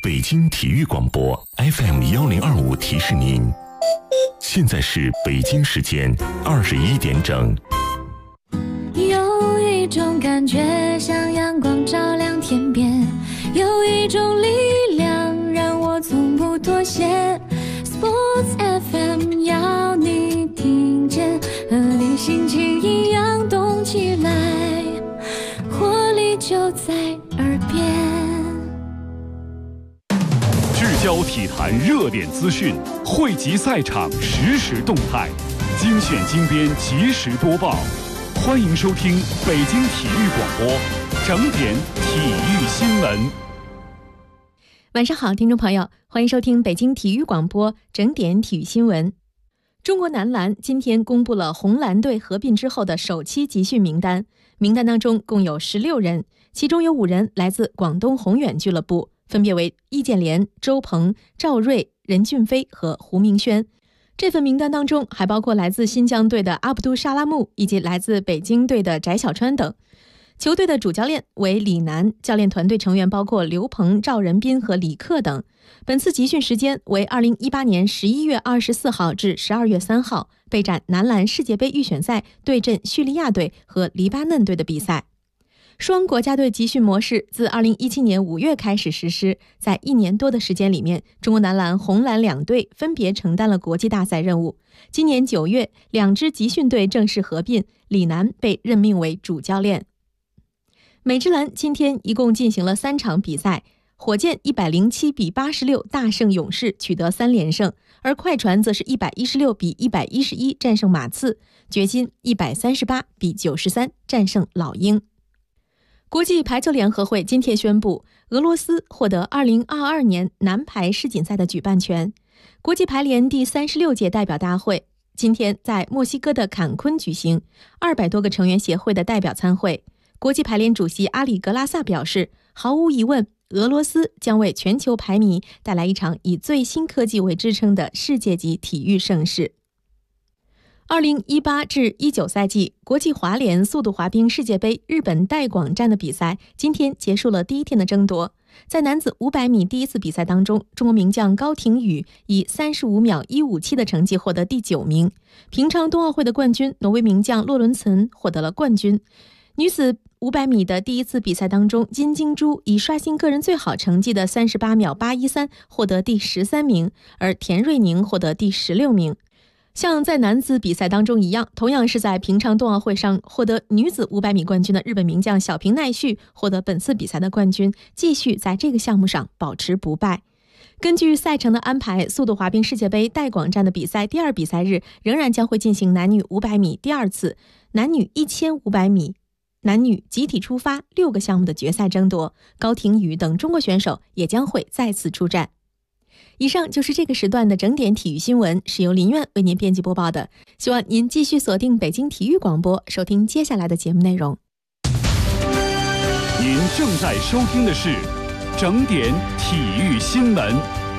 北京体育广播 FM1025提示您，现在是北京时间21点整。 有一种感觉像阳光照亮天边，有一种力量让我从不妥协。Sports FM 要你听见，和你心情一样动起来，活力就在耳边。 聚焦体坛热点资讯，汇集赛场实时动态，精选精编及时播报。欢迎收听北京体育广播整点体育新闻。 晚上好，听众朋友，欢迎收听北京体育广播整点体育新闻。中国男篮今天公布了红蓝队合并之后的首期集训名单，名单当中共有16人，其中有5人来自广东宏远俱乐部，分别为易建联、周鹏、赵睿、任骏飞和胡明轩。这份名单当中还包括来自新疆队的阿卜杜沙拉木以及来自北京队的翟小川等。球队的主教练为李楠，教练团队成员包括刘鹏、赵仁斌和李克等。本次集训时间为2018年11月24号至12月3号，备战男篮世界杯预选赛对阵叙利亚队和黎巴嫩队的比赛。双国家队集训模式自2017年5月开始实施，在1年多的时间里面，中国男篮、红蓝两队分别承担了国际大赛任务。今年9月，2支集训队正式合并，李楠被任命为主教练。美职篮今天一共进行了3场比赛，火箭107比86大胜勇士，取得3连胜，而快船则是116比111战胜马刺，掘金138比93战胜老鹰。国际排球联合会今天宣布，俄罗斯获得2022年男排世锦赛的举办权。国际排联第36届代表大会今天在墨西哥的坎昆举行，200多个成员协会的代表参会。国际排联主席阿里格拉萨表示，毫无疑问，俄罗斯将为全球排迷带来一场以最新科技为支撑的世界级体育盛事。2018至19赛季国际滑联速度滑冰世界杯日本代广站的比赛今天结束了第一天的争夺。在男子500米第一次比赛当中，中国名将高亭宇以35秒157的成绩获得第9名。平昌冬奥会的冠军挪威名将洛伦岑获得了冠军。女子500米的第一次比赛当中，金晶珠以刷新个人最好成绩的38秒813获得第13名，而田瑞宁获得第16名。像在男子比赛当中一样，同样是在平昌冬奥会上获得女子500米冠军的日本名将小平奈绪获得本次比赛的冠军，继续在这个项目上保持不败。根据赛程的安排，速度滑冰世界杯代广站的比赛第2比赛日仍然将会进行男女500米第2次、男女1500米、男女集体出发6个项目的决赛争夺，高亭宇等中国选手也将会再次出战。以上就是这个时段的整点体育新闻，是由林苑为您编辑播报的。希望您继续锁定北京体育广播，收听接下来的节目内容。 您正在收听的是整点体育新闻。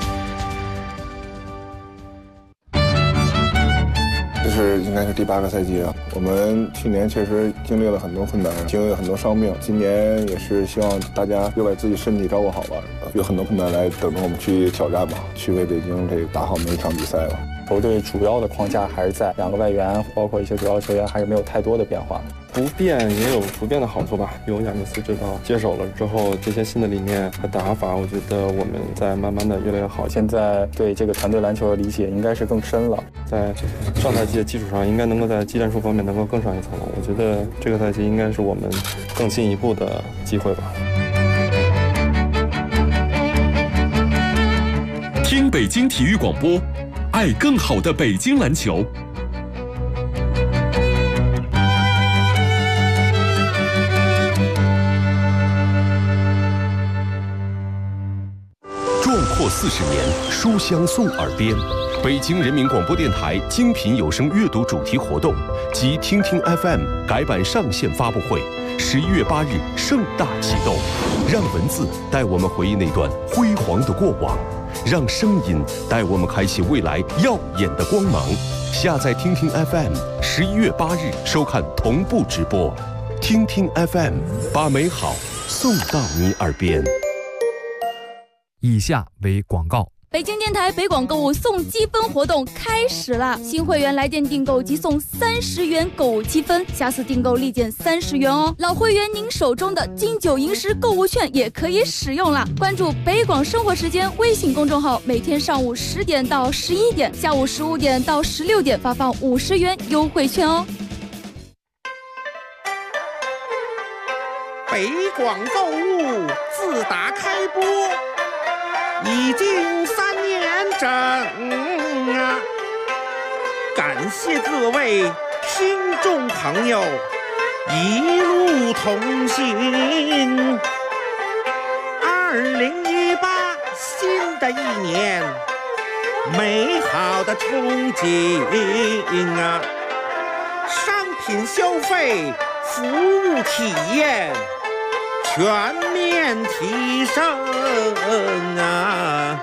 这是应该是第8个赛季了。我们去年确实经历了很多困难，经历了很多伤病。今年也是希望大家又把自己身体照顾好吧，有很多困难来等着我们去挑战吧，去为北京这打好每一场比赛吧。 球队主要的框架还是在2个外援，包括一些主要球员还是没有太多的变化。 不变也有不变的好处吧。有亚尼斯指导接手了之后，这些新的理念和打法，我觉得我们在慢慢的越来越好。 现在对这个团队篮球的理解应该是更深了， 在上赛季的基础上，应该能够在技战术方面能够更上一层楼。我觉得这个赛季应该是我们更进一步的机会吧。 听北京体育广播，爱更好的北京篮球。壮阔40年，书香送耳边。北京人民广播电台精品有声阅读主题活动及听听 FM 改版上线发布会，11月8日盛大启动。让文字带我们回忆那段辉煌的过往，让声音带我们开启未来耀眼的光芒。下载听听 FM，11月8日收看同步直播。听听 FM， 把美好送到你耳边。 以下为广告。 北京电台北广购物送积分活动开始了，新会员来电订购即送30元购物积分，下次订购立减30元哦。老会员您手中的金九银十购物券也可以使用了。关注北广生活时间微信公众号，每天上午10点到11点，下午15点到16点发放50元优惠券哦。 北广购物自打开播已经3年整啊！感谢各位听众朋友一路同行。2018新的一年，美好的憧憬啊！商品消费、服务体验全面提升啊！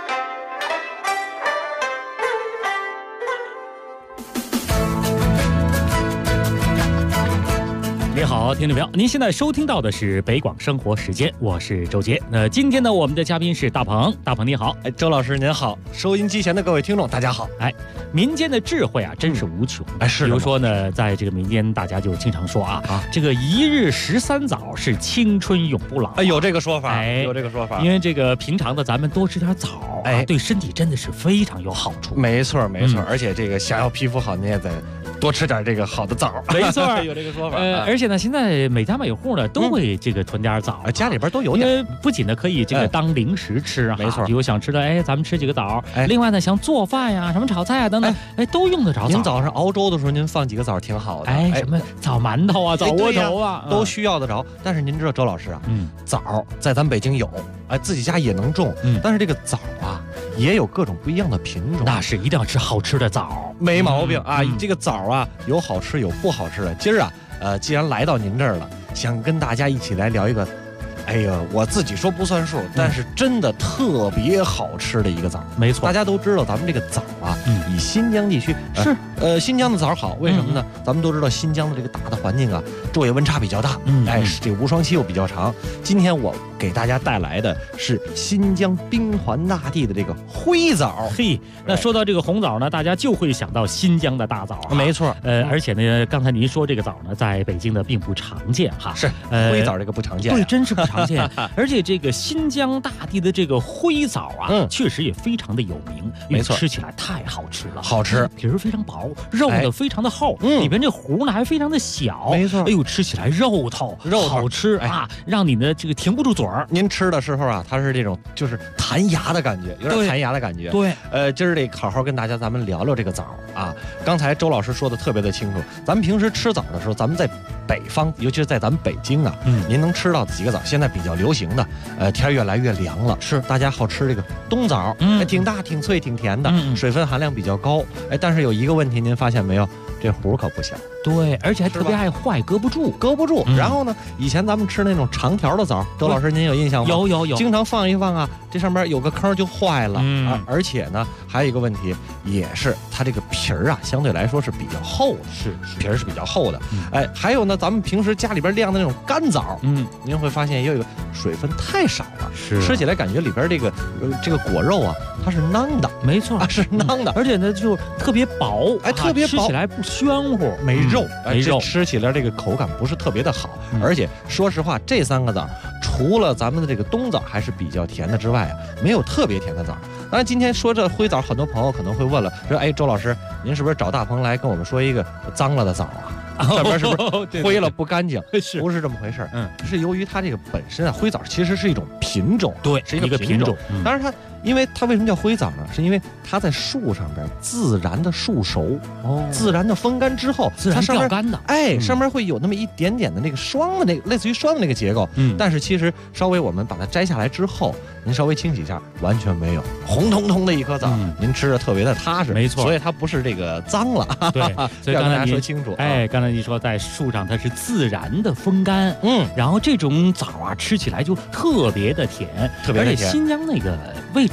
你好，听众朋友，您现在收听到的是北广生活时间，我是周杰。那今天呢，我们的嘉宾是大鹏，大鹏你好。 周老师您好，收音机前的各位听众大家好。 民间的智慧啊，真是无穷。 是。 比如说呢，在这个民间，大家就经常说啊，这个一日13枣是青春永不老。 有这个说法，有这个说法。 因为这个平常的咱们多吃点枣，对身体真的是非常有好处。 没错，没错。而且这个想要皮肤好，你也得多吃点这个好的枣。 没错， 有这个说法。 而且呢，现在每家每户呢都会这个囤点枣， 家里边都有点。 因为不仅呢可以这个当零食吃啊， 没错。 比如想吃的，咱们吃几个枣。另外呢，像做饭呀、什么炒菜啊等等，都用得着枣。 您早上熬粥的时候，您放几个枣挺好的。 什么枣馒头啊、枣窝头啊， 都需要得着。但是您知道，周老师啊，枣在咱北京有，自己家也能种。但是这个枣啊，也有各种不一样的品种。 那是一定要吃好吃的枣， 没毛病啊。这个枣啊，有好吃有不好吃的。今儿啊，既然来到您这儿了，想跟大家一起来聊一个，我自己说不算数，但是真的特别好吃的一个枣。 没错， 大家都知道咱们这个枣啊，以新疆地区是新疆的枣好，为什么呢？咱们都知道新疆的这个大的环境啊，昼夜温差比较大，这个无霜期又比较长。今天我给大家带来的是新疆兵团大地的这个灰枣。 那说到这个红枣呢，大家就会想到新疆的大枣。 没错， 而且呢，刚才您说这个枣呢，在北京的并不常见哈。 是，灰枣这个不常见。 对，真是不常见。而且这个新疆大地的这个灰枣啊，确实也非常的有名。 没错， 吃起来太好吃了， 好吃， 皮儿非常薄，肉呢非常的厚，里边这核呢还非常的小。 没错， 吃起来肉透好吃啊，让你呢这个停不住嘴儿。 您吃的时候啊，它是这种就是弹牙的感觉，有点弹牙的感觉。 对， 今儿得好好跟咱们聊聊这个枣啊。刚才周老师说的特别的清楚，咱们平时吃枣的时候，咱们在北方，尤其是在咱们北京啊，您能吃到几个枣？现在比较流行的，天越来越凉了， 是大家好吃这个冬枣，挺大、挺脆、挺甜的，水分含量比较高，但是有一个问题，您发现没有？这核可不小。 对，而且还特别爱坏，搁不住。 然后呢，以前咱们吃那种长条的枣，周老师您有印象吗？ 有， 经常放一放啊，这上面有个坑就坏了。而且呢，还有一个问题，也是它这个皮儿啊，相对来说是比较厚的， 是皮儿是比较厚的。还有呢，咱们平时家里边晾的那种干枣，您会发现也有一个水分太少了，吃起来感觉里边这个果肉啊，它是囊的。 没错， 是囊的， 而且呢就特别薄， 特别薄， 吃起来不暄乎， 没肉， 吃起来这个口感不是特别的好。而且说实话，这3个枣除了咱们的这个冬枣还是比较甜的之外啊，没有特别甜的枣。当然，今天说这灰枣，很多朋友可能会问了，说周老师，您是不是找大鹏来跟我们说一个脏了的枣啊？上边是不是灰了不干净？不是这么回事。是由于它这个本身啊，灰枣其实是一种品种， 对， 是一个品种。当然因为它为什么叫灰枣呢？是因为它在树上边自然的树熟，自然的风干之后， 自然掉干的， 上面会有那么一点点的那个霜的那个类似于霜的那个结构。但是其实稍微我们把它摘下来之后，您稍微清洗一下，完全没有，红彤彤的一颗枣，您吃着特别的踏实。 没错， 所以它不是这个脏了。 对，所以刚才大家说清楚。 刚才你说在树上它是自然的风干，然后这种枣啊吃起来就特别的甜， 特别的甜。 而且新疆那个位置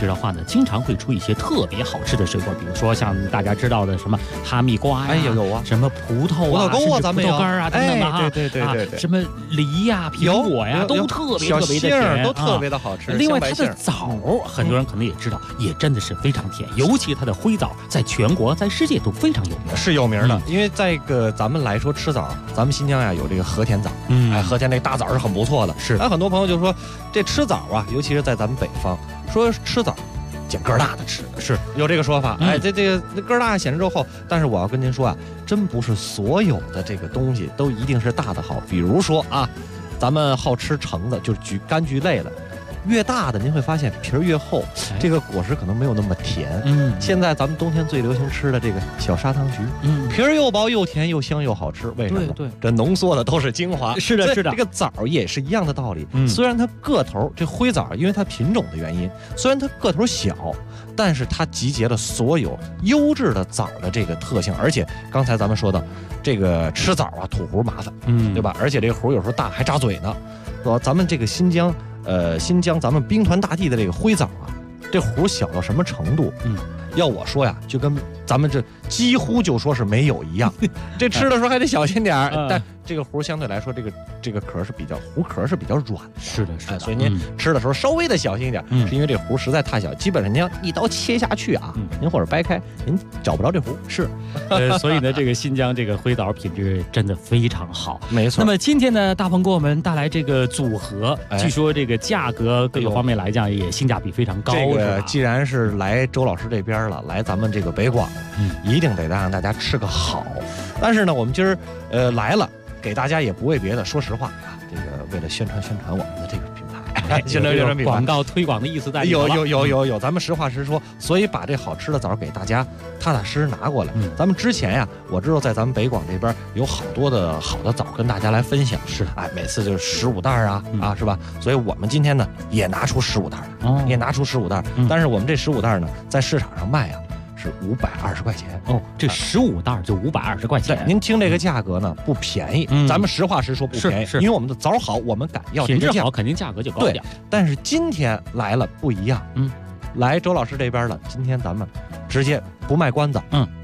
置的话呢，经常会出一些特别好吃的水果，比如说像大家知道的什么哈密瓜呀， 有啊， 什么葡萄啊， 沟啊，咱们葡萄干啊等等的哈， 对， 什么梨呀、苹果呀，都特别的甜， 都特别的好吃。 另外，它的枣，很多人可能也知道，也真的是非常甜，尤其它的灰枣，在全国、在世界都非常有名， 是有名的。因为在咱们来说吃枣，咱们新疆呀有这个和田枣，和田那大枣是很不错的。 是， 很多朋友就说这吃枣啊，尤其是在咱们北方，说吃枣捡个儿大的吃，是有这个说法。这个个儿大显示肉厚，但是我要跟您说啊，真不是所有的这个东西都一定是大的好。比如说啊，咱们好吃橙子，就是柑橘类的。越大的您会发现皮儿越厚，这个果实可能没有那么甜。现在咱们冬天最流行吃的这个小砂糖橘，皮儿又薄又甜又香又好吃。为什么？ 对， 这浓缩的都是精华。 是的。 这个枣也是一样的道理。虽然它个头，这灰枣因为它品种的原因，虽然它个头小，但是它集结了所有优质的枣的这个特性。而且刚才咱们说的这个吃枣啊，吐核麻烦，对吧？而且这个核有时候大还扎嘴呢。咱们这个新疆咱们兵团大地的这个灰枣啊，这核小到什么程度？要我说呀，就跟咱们这几乎就说是没有一样。这吃的时候还得小心点儿，但这个核相对来说，这个壳是比较核壳是比较软。 是的， 所以您吃的时候稍微的小心一点，是因为这核实在太小，基本上您要一刀切下去啊，您或者掰开，您找不着这核。 是，所以呢，这个新疆这个灰枣品质真的非常好。 没错。 那么今天呢，大鹏给我们带来这个组合，据说这个价格各个方面来讲也性价比非常高。 这个既然是来周老师这边了，来咱们这个北广，一定得让大家吃个好。但是呢，我们今儿来了，给大家也不为别的，说实话啊，这个为了宣传我们的这个品牌，宣传品牌， 广告推广的意思在里头。 有，咱们实话实说，所以把这好吃的枣给大家踏踏实实拿过来。咱们之前呀，我知道在咱们北广这边有好多的好的枣跟大家来分享， 是每次就是15袋啊，是吧？所以我们今天呢也拿出15袋来，也拿出15袋，但是我们这15袋呢，在市场上卖啊。是520块钱这15袋就520块钱。 您听这个价格呢不便宜，咱们实话实说不便宜，因为我们的枣好，我们敢要这个价， 好肯定价格就高点。 但是今天来了不一样，来周老师这边了，今天咱们直接不卖关子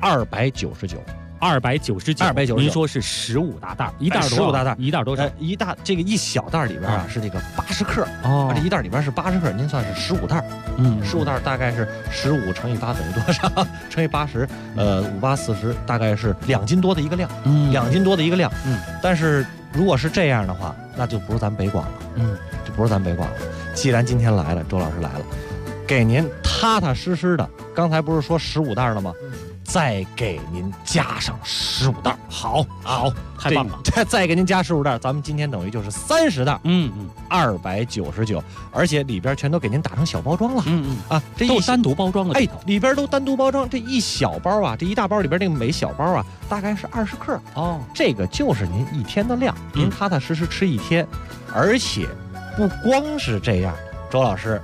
，299。299， 您说是15大袋，一袋 15大袋， 一袋多少？ 这个一小袋里边啊是这个80克这一袋里边是80克，您算是15袋，15袋大概是15乘以8等于多少？乘以80，5、8、40，大概是2斤多的一个量，2斤多的一个量。但是如果是这样的话，那就不是咱北广了，就不是咱北广了。既然今天来了，周老师来了，给您踏踏实实的，刚才不是说15袋了吗？再给您加上15袋，好， 太棒了！ 再给您加15袋，咱们今天等于就是30袋，299，而且里边全都给您打成小包装了，这都单独包装了， 里边都单独包装。这一小包啊，这一大包里边这个每小包啊，大概是20克这个就是您一天的量，您踏踏实实吃一天，而且不光是这样，周老师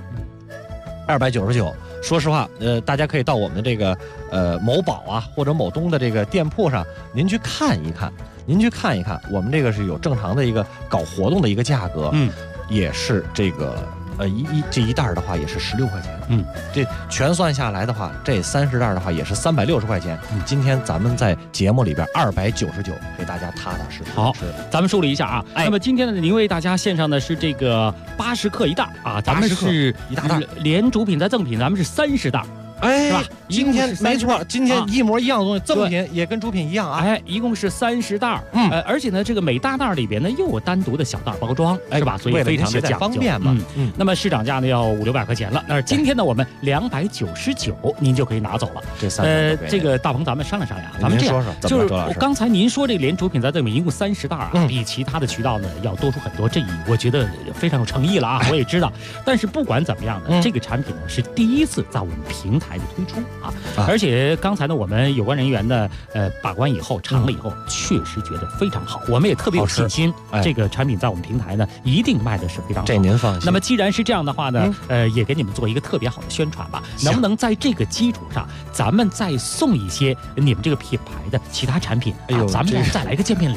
，299。说实话，大家可以到我们的这个某宝啊或者某东的这个店铺上，您去看一看，我们这个是有正常的一个搞活动的一个价格，也是这个这一袋的话也是16块钱，这全算下来的话，这30袋的话也是360块钱。今天咱们在节目里边299给大家踏踏实实。 好，咱们梳理一下啊。那么今天呢，您为大家献上的是这个80克一袋啊，咱们是一大袋， 连主品再赠品，咱们是30袋。是吧？ 今天没错，今天一模一样的东西，赠品也跟主品一样啊。 一共是30袋，而且呢，这个每大袋里边呢又有单独的小袋包装，是吧？所以非常的讲究， 方便嘛。 那么市场价呢要500-600块钱了，但是今天呢我们299，您就可以拿走了。这个大鹏，咱们商量商量，咱们这样，就是刚才您说这个连主品再赠品一共30袋啊，比其他的渠道呢要多出很多，这我觉得非常有诚意了啊。我也知道，但是不管怎么样呢，这个产品呢是第一次在我们平台的推出啊，而且刚才呢，我们有关人员呢，把关以后尝了以后，确实觉得非常好，我们也特别有信心，这个产品在我们平台呢，一定卖的是非常好。 这您放心。 那么既然是这样的话呢，也给你们做一个特别好的宣传吧，能不能在这个基础上，咱们再送一些你们这个品牌的其他产品？咱们再来一个见面礼。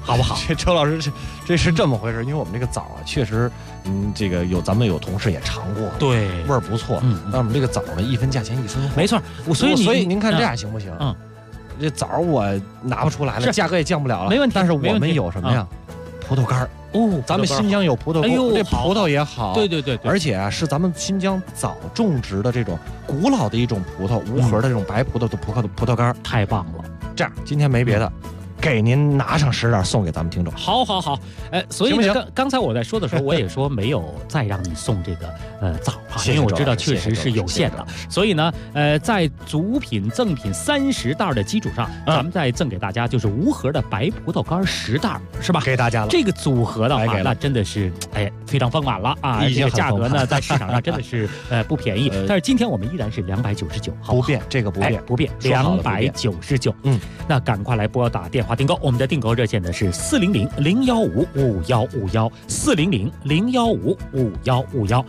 好不好？ 周老师，这是这么回事，因为我们这个枣啊，确实，这个咱们有同事也尝过， 对， 味儿不错。那我们这个枣呢，一分价钱一分货， 没错。所以您看这样行不行？这枣我拿不出来了，价格也降不了了， 没问题。 但是我们有什么呀？葡萄干咱们新疆有葡萄干，这葡萄也好， 对， 而且啊，是咱们新疆早种植的这种古老的一种葡萄，无核的这种白葡萄的葡萄干， 太棒了。 这样，今天没别的。给您拿上10袋送给咱们听众。 好，所以刚才我在说的时候，我也说没有再让你送这个枣啊，因为我知道确实是有限的。所以呢，在组品赠品30袋的基础上，咱们再赠给大家就是无核的白葡萄干10袋，是吧？ 给大家了。 这个组合的话，那真的是非常丰满了啊！这个价格呢，在市场上真的是不便宜。但是今天我们依然是299， 不变，这个不变 ，299。那赶快来拨打电话订购，我们的订购热线呢是400-015-5151，400-015-5151。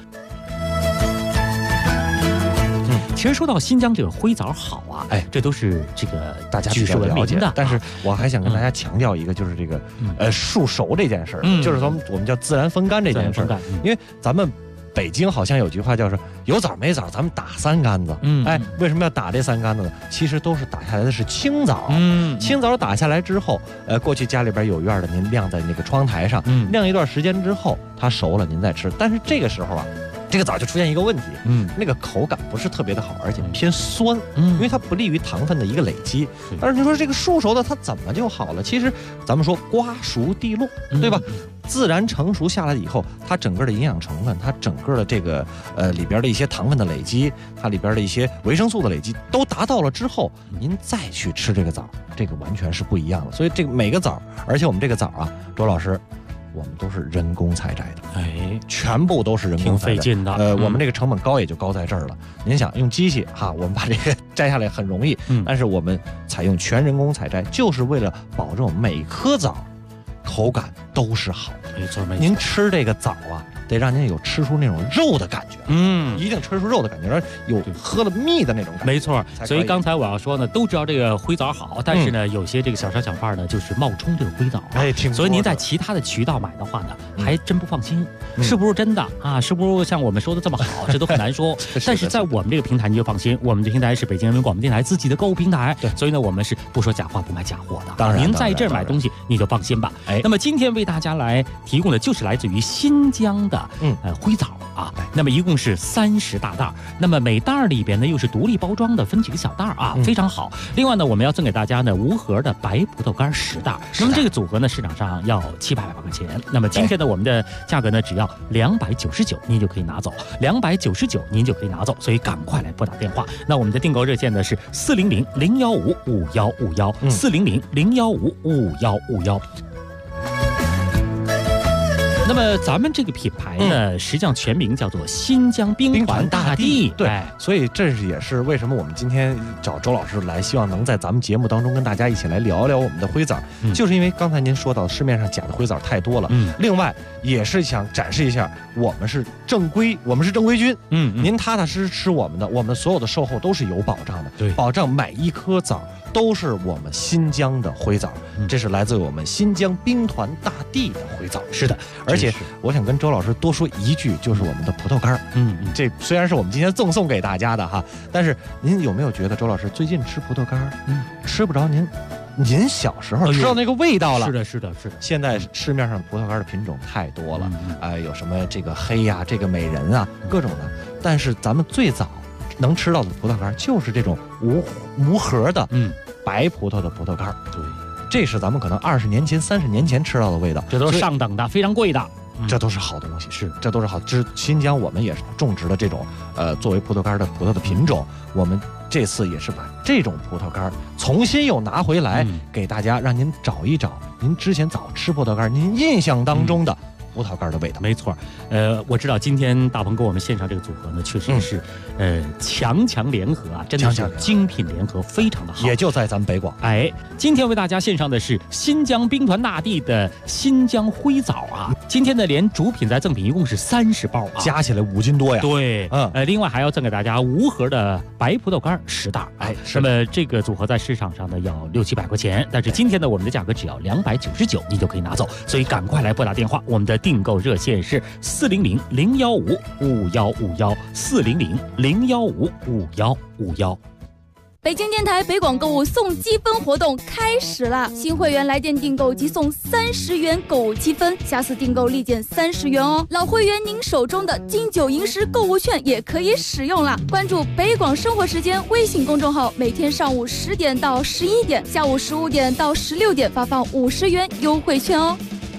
其实说到新疆这个灰枣好啊，这都是这个大家比较了解的。但是我还想跟大家强调一个，就是这个树熟这件事儿，就是我们叫自然风干这件事儿。因为咱们北京好像有句话叫是有枣没枣，咱们打3竿子。为什么要打这3竿子呢？其实都是打下来的是青枣。青枣打下来之后，过去家里边有院的，您晾在那个窗台上，晾一段时间之后，它熟了您再吃。但是这个时候啊，这个枣就出现一个问题，那个口感不是特别的好，而且偏酸，因为它不利于糖分的一个累积。但是你说这个熟熟的它怎么就好了？其实咱们说瓜熟蒂落，对吧？自然成熟下来以后，它整个的营养成分，它整个的这个里边的一些糖分的累积，它里边的一些维生素的累积都达到了之后，您再去吃这个枣，这个完全是不一样的。所以这个每个枣，而且我们这个枣啊，周老师，我们都是人工采摘的，全部都是人工采摘， 挺费劲的。 我们这个成本高也就高在这儿了。您想用机器哈，我们把这个摘下来很容易，但是我们采用全人工采摘，就是为了保证每颗枣口感都是好的。 没错。 您吃这个枣啊，得让您有吃出那种肉的感觉，一定吃出肉的感觉，有喝了蜜的那种感觉。 没错。所以刚才我要说呢，都知道这个灰枣好，但是呢，有些这个小商小贩呢，就是冒充这个灰枣，所以您在其他的渠道买的话呢，还真不放心，是不是真的啊？是不是像我们说的这么好？这都很难说。但是在我们这个平台你就放心，我们的平台是北京人民广播电台自己的购物平台，所以呢，我们是不说假话不卖假货的。 当然， 您在这儿买东西你就放心吧。那么今天为大家来提供的就是来自于新疆的灰枣啊，那么一共是30大袋，那么每袋里边呢又是独立包装的，分几个小袋啊，非常好。另外呢，我们要赠给大家呢无核的白葡萄干10袋，那么这个组合呢市场上要700多块钱，那么今天呢我们的价格呢只要299，您就可以拿走，299您就可以拿走，所以赶快来拨打电话。那我们的订购热线呢是400-015-5151，400-015-5151。那么咱们这个品牌呢，实际上全名叫做新疆兵团大地。 对，所以这也是为什么我们今天找周老师来，希望能在咱们节目当中跟大家一起来聊聊我们的灰枣，就是因为刚才您说到市面上假的灰枣太多了，另外也是想展示一下我们是正规军，您踏踏实实吃我们的，我们所有的售后都是有保障的，保障每一颗枣都是我们新疆的灰枣，这是来自我们新疆兵团大地的灰枣。 是的， 而且我想跟周老师多说一句，就是我们的葡萄干。这虽然是我们今天赠送给大家的哈，但是您有没有觉得周老师最近吃葡萄干，吃不着您小时候知道那个味道了？ 是的。 现在市面上葡萄干的品种太多了，有什么这个黑呀，这个美人啊，各种的。但是咱们最早能吃到的葡萄干就是这种无核的白葡萄的葡萄干。 对， 这是咱们可能20年前、30年前吃到的味道， 这都是上等的，非常贵的。 这都是好东西，这都是好。新疆我们也是种植的这种作为葡萄干的葡萄的品种，我们这次也是把这种葡萄干重新又拿回来，给大家让您找一找您之前早吃葡萄干您印象当中的葡萄干的味道。 没错，我知道今天大鹏给我们献上这个组合呢，确实是强联合啊，真的是精品联合，非常的好。 也就在咱们北广。 今天为大家献上的是新疆兵团大地的新疆灰枣啊，今天的连主品再赠品一共是30包啊， 加起来5斤多呀。 对，另外还要赠给大家无盒的白葡萄干10袋。那么这个组合在市场上呢要600-700块钱，但是今天呢我们的价格只要299，你就可以拿走。所以赶快来拨打电话，我们的订购热线是400-015-5151，400-015-5151。 北京电台北广购物送积分活动开始了，新会员来电订购即送30元购物积分，下次订购立减30元哦。老会员您手中的金九银十购物券也可以使用了。关注北广生活时间微信公众号，每天上午10点到11点，下午15点到16点发放50元优惠券哦。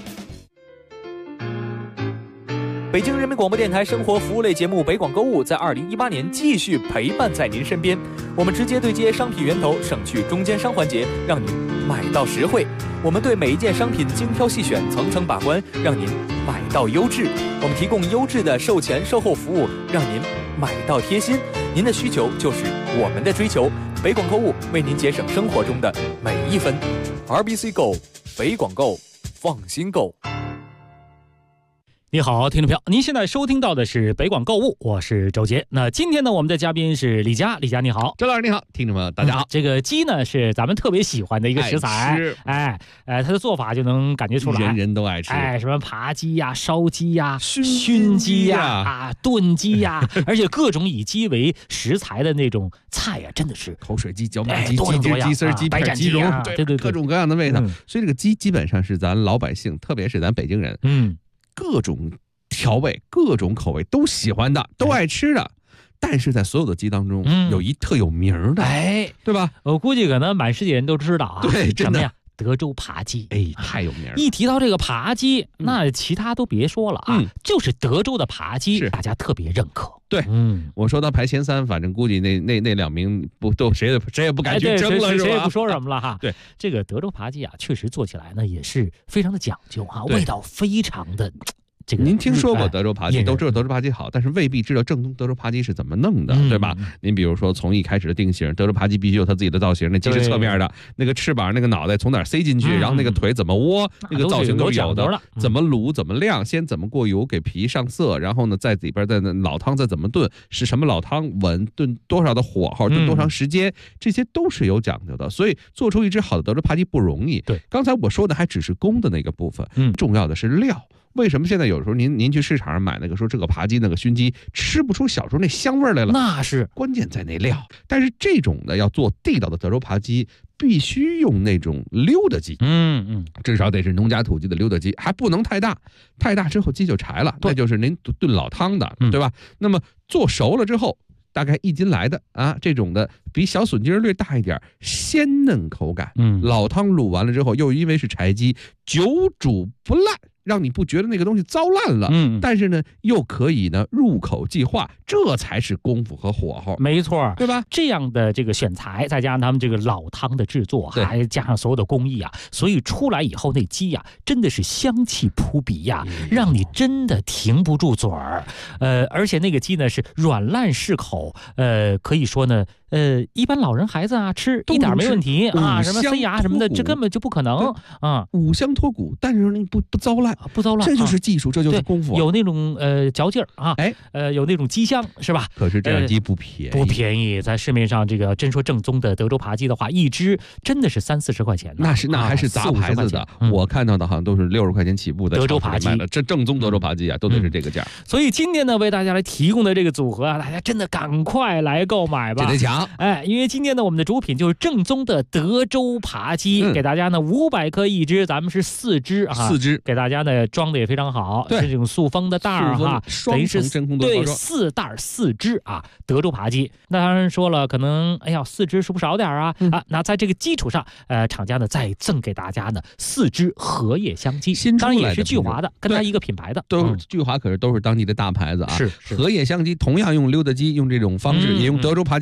北京人民广播电台生活服务类节目北广购物在2018年继续陪伴在您身边，我们直接对接商品源头，省去中间商环节，让您买到实惠。我们对每一件商品精挑细选，层层把关，让您买到优质。我们提供优质的售前售后服务，让您买到贴心。您的需求就是我们的追求，北广购物为您节省生活中的每一分。RBC Go， 北广购，放心购。 你好，听众朋友，您现在收听到的是北广购物，我是周杰。那今天呢，我们的嘉宾是李佳，李佳你好， 周老师你好，听众们大家好。 这个鸡呢是咱们特别喜欢的一个食材，它的做法就能感觉出来， 人人都爱吃， 什么扒鸡呀、烧鸡呀、熏鸡呀、炖鸡呀，而且各种以鸡为食材的那种菜呀，真的是口水鸡、椒麻鸡、鸡汁、鸡丝、鸡片、鸡蓉，对，各种各样的味道。所以这个鸡基本上是咱老百姓，特别是咱北京人，各种调味、各种口味都喜欢的，都爱吃的。但是在所有的鸡当中，有一特有名的，对吧？ 我估计可能满世界人都知道啊。 对，真的。 德州扒鸡， 太有名了。 一提到这个扒鸡，那其他都别说了啊，就是德州的扒鸡，大家特别认可。 对，我说到排前3，反正估计那2名不都谁也不敢去争了，是吧？ 谁也不说什么了哈。 对， 这个德州扒鸡啊，确实做起来呢也是非常的讲究啊，味道非常的。 您听说过德州扒鸡，都知道德州扒鸡好，但是未必知道正宗德州扒鸡是怎么弄的，对吧？您比如说从一开始的定型，德州扒鸡必须有它自己的造型，那鸡是侧面的，那个翅膀、那个脑袋从哪塞进去，然后那个腿怎么窝，那个造型都有的，怎么卤、怎么晾，先怎么过油给皮上色，然后呢在里边再老汤再怎么炖，是什么老汤稳炖多少的火候，炖多长时间，这些都是有讲究的。所以做出一只好的德州扒鸡不容易。 对， 刚才我说的还只是工的那个部分，重要的是料。为什么现在有时候您去市场上买那个说这个扒鸡那个熏鸡吃不出小时候那香味来了？ 那是关键在那料。但是这种的要做地道的德州扒鸡，必须用那种溜达鸡，至少得是农家土鸡的溜达鸡，还不能太大，太大之后鸡就柴了，那就是您炖老汤的，对吧？那么做熟了之后，大概1斤来的啊，这种的比小笋筋略大一点，鲜嫩口感。老汤卤完了之后，又因为是柴鸡，久煮不烂。让你不觉得那个东西糟烂了，但是呢，又可以呢入口即化，这才是功夫和火候。 没错， 对吧？ 这样的这个选材，再加上他们这个老汤的制作，还加上所有的工艺啊，所以出来以后那鸡呀，真的是香气扑鼻呀，让你真的停不住嘴儿。而且那个鸡呢是软烂适口，可以说呢。一般老人孩子啊吃一点没问题啊，什么塞牙什么的，这根本就不可能啊。 五香脱骨，但是你不糟烂，这就是技术，这就是功夫。 有那种嚼劲儿啊，有那种鸡香是吧？ 可是这样鸡不便宜， 在市面上这个真说正宗的德州扒鸡的话，一只真的是30-40块钱。 那还是杂牌子的，我看到的好像都是60块钱起步的德州扒鸡， 这正宗德州扒鸡啊，都得是这个价。 所以今天呢，为大家来提供的这个组合啊，大家真的赶快来购买吧， 这得抢。 因为今天呢，我们的主品就是正宗的德州扒鸡，给大家呢500克一只，咱们是4只啊 ，4只给大家呢装的也非常好，是这种塑封的袋儿哈，等于是真空对 4袋4只啊，德州扒鸡。那当然说了，可能4只是不是少点啊？那在这个基础上，厂家呢再赠给大家呢4只荷叶香鸡，当然也是聚华的，跟它一个品牌的， 都聚华可是都是当地的大牌子啊。 是荷叶香鸡，同样用溜达鸡，用这种方式，也用德州扒鸡的传统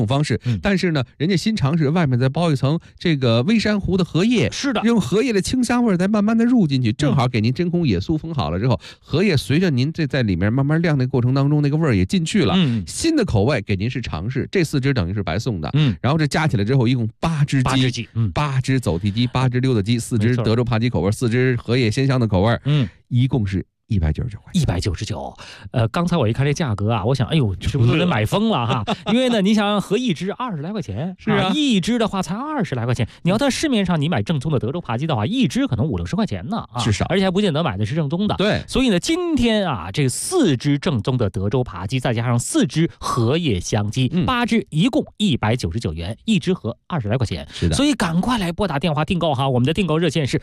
种方式。但是呢，人家新尝试外面再包一层这个微珊瑚的荷叶， 是的， 用荷叶的清香味再慢慢的入进去，正好给您真空野酥封好了之后，荷叶随着您这在里面慢慢晾的过程当中，那个味儿也进去了。新的口味给您是尝试，这4只等于是白送的。然后这加起来之后，一共8只鸡，8只走地鸡，8只溜达鸡，4只德州扒鸡口味，4只荷叶鲜香的口味，一共是199块钱 ，199。刚才我一看这价格啊，我想，哎呦，是不是得买疯了哈？因为呢，你想合1只20来块钱， 是啊 ，1只的话才20来块钱。你要在市面上你买正宗的德州扒鸡的话，1只可能50-60块钱呢， 至少， 而且还不见得买的是正宗的。 对， 所以呢，今天啊，这4只正宗的德州扒鸡，再加上4只荷叶香鸡，8只一共199元，1只合20来块钱。 是的， 所以赶快来拨打电话订购哈，我们的订购热线是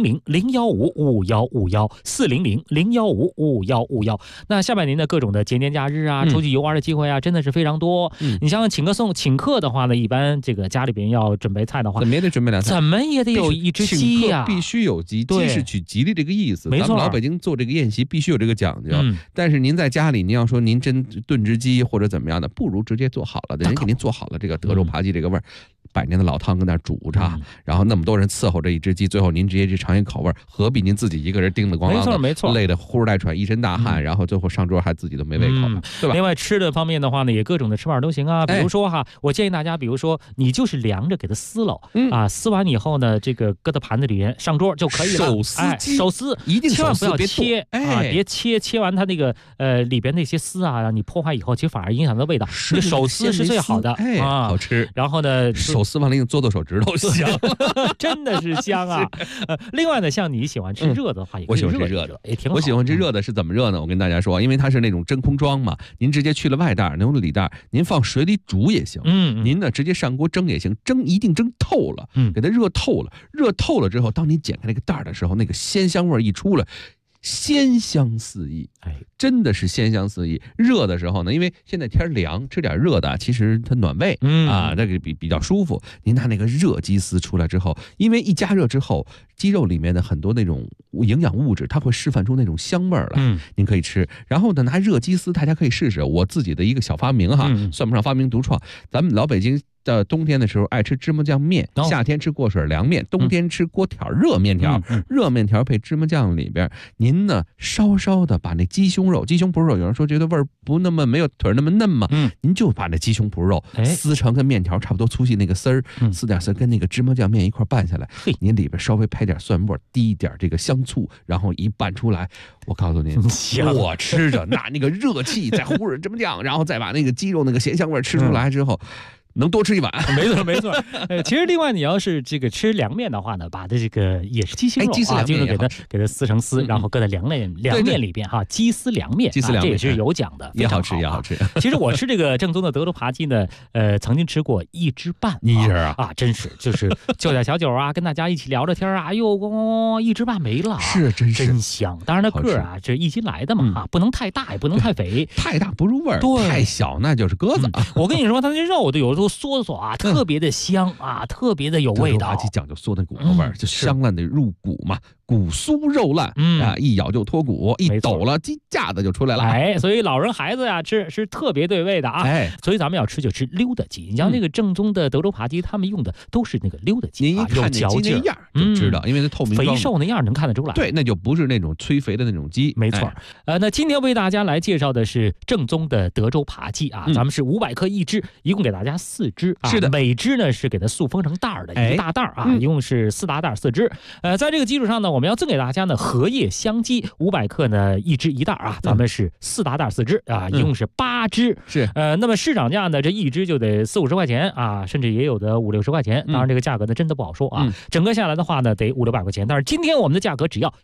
400-015-5151，400-015-5151。那下半年的各种的节年假日啊，出去游玩的机会啊，真的是非常多。你像请客的话呢，一般这个家里边要准备菜的话， 怎么也得准备2菜， 怎么也得有1只鸡呀， 必须有鸡，鸡是取吉利这个意思。 没错， 咱们老北京做这个宴席必须有这个讲究。但是您在家里，您要说您真炖只鸡或者怎么样的，不如直接做好了的，人给您做好了这个德州扒鸡这个味儿。100年的老汤跟那煮着，然后那么多人伺候这1只鸡，最后您直接去尝一口味，何必您自己一个人叮了咣啷的， 没错， 累得呼哧带喘，一身大汗，然后最后上桌还自己都没胃口，对吧？ 另外吃的方面的话呢，也各种的吃法都行啊。比如说哈，我建议大家，比如说你就是凉着给它撕了，撕完以后呢，这个搁到盘子里面上桌就可以了。手撕一定千万不要切啊， 别切完它那个里边那些丝啊，让你破坏以后，其实反而影响到味道。手撕是最好的， 好吃。 然后呢， 手撕完了用做手指头香， 真的是香啊！另外呢，像你喜欢吃热的话，也可以我喜欢吃热的， 也挺好。 我喜欢吃热的是怎么热呢？我跟大家说，因为它是那种真空装嘛，您直接去了外袋，能用里袋，您放水里煮也行。您呢直接上锅蒸也行，蒸一定蒸透了，给它热透了。热透了之后，当你剪开那个袋的时候，那个鲜香味一出来。鲜香四溢，真的是鲜香四溢。热的时候呢，因为现在天凉，吃点热的，其实它暖胃，那个比较舒服。您拿那个热鸡丝出来之后，因为一加热之后，鸡肉里面的很多那种营养物质，它会释放出那种香味儿来，您可以吃。然后呢，拿热鸡丝，大家可以试试我自己的一个小发明哈，算不上发明独创。咱们老北京的冬天的时候爱吃芝麻酱面，夏天吃过水凉面，冬天吃锅条热面条，热面条配芝麻酱里边，您呢稍稍的把那鸡胸脯肉，有人说觉得味儿不那么没有腿那么嫩嘛，您就把那鸡胸脯肉撕成跟面条差不多粗细那个丝儿，撕点丝跟那个芝麻酱面一块拌下来，您里边稍微拍点蒜末，滴一点这个香醋，然后一拌出来，我告诉您，我吃着那个热气再糊着芝麻酱，然后再把那个鸡肉那个咸香味吃出来之后。能多吃一碗， 没错。其实另外你要是这个吃凉面的话呢，把这个也是鸡胸肉啊，就是给它撕成丝，然后搁在凉面里边哈，鸡丝凉面，这也是有讲的， 也好吃。 其实我吃这个正宗的德州扒鸡呢，曾经吃过1只半 ，1只啊， 真是就是就点小酒啊，跟大家一起聊着天啊，哎呦，1只半没了， 是真香。当然那个啊，这1斤来的嘛，不能太大，也不能太肥， 太大不入味儿，太小那就是鸽子。 我跟你说，它那肉都有时候嗦啊，特别的香啊，特别的有味道。 德州扒鸡讲究嗦那骨头味儿，就香烂的入骨嘛，骨酥肉烂，一咬就脱骨，一抖了鸡架子就出来了。 所以老人孩子呀吃是特别对味的啊。所以咱们要吃就吃溜达鸡。你像那个正宗的德州扒鸡，他们用的都是那个溜达鸡， 您一看那鸡那样就知道，因为它透明肥瘦那样能看得出来。 对，那就不是那种催肥的那种鸡。 没错。那今天为大家来介绍的是正宗的德州扒鸡啊，咱们是500克1只，一共给大家4只。 是的， 每只呢是给它塑封成袋的一大袋啊，一共是4大袋4只。在这个基础上呢，我们要赠给大家呢荷叶香鸡500克呢1只1袋啊，咱们是4大袋4只啊，一共是8只。 是那么市场价呢，这1只就得40-50块钱啊，甚至也有的50-60块钱。当然这个价格呢真的不好说啊，整个下来的话呢得500-600块钱。但是今天我们的价格只要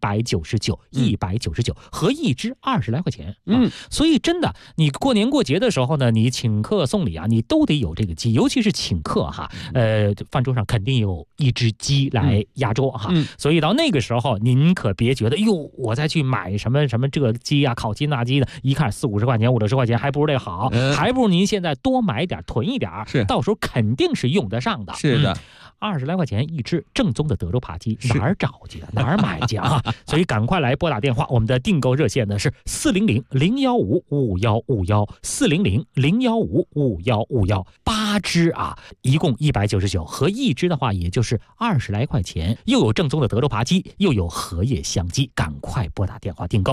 199，合1只20来块钱。所以真的，你过年过节的时候呢，你请客送礼啊，你都得有这个鸡，尤其是请客哈，饭桌上肯定有1只鸡来压桌哈。所以到那个时候，您可别觉得哟，我再去买什么这个鸡啊，烤鸡那鸡的，一看40-50块钱、50-60块钱，还不如这好，还不如您现在多买点囤一点，到时候肯定是用得上的。 是的。 20来块钱1只正宗的德州扒鸡，哪儿找去啊？哪儿买去啊？所以赶快来拨打电话，我们的订购热线呢是400-015-5151，400-015-5151。 8只啊，一共199，合1只的话也就是20来块钱，又有正宗的德州扒鸡，又有荷叶香鸡，赶快拨打电话订购。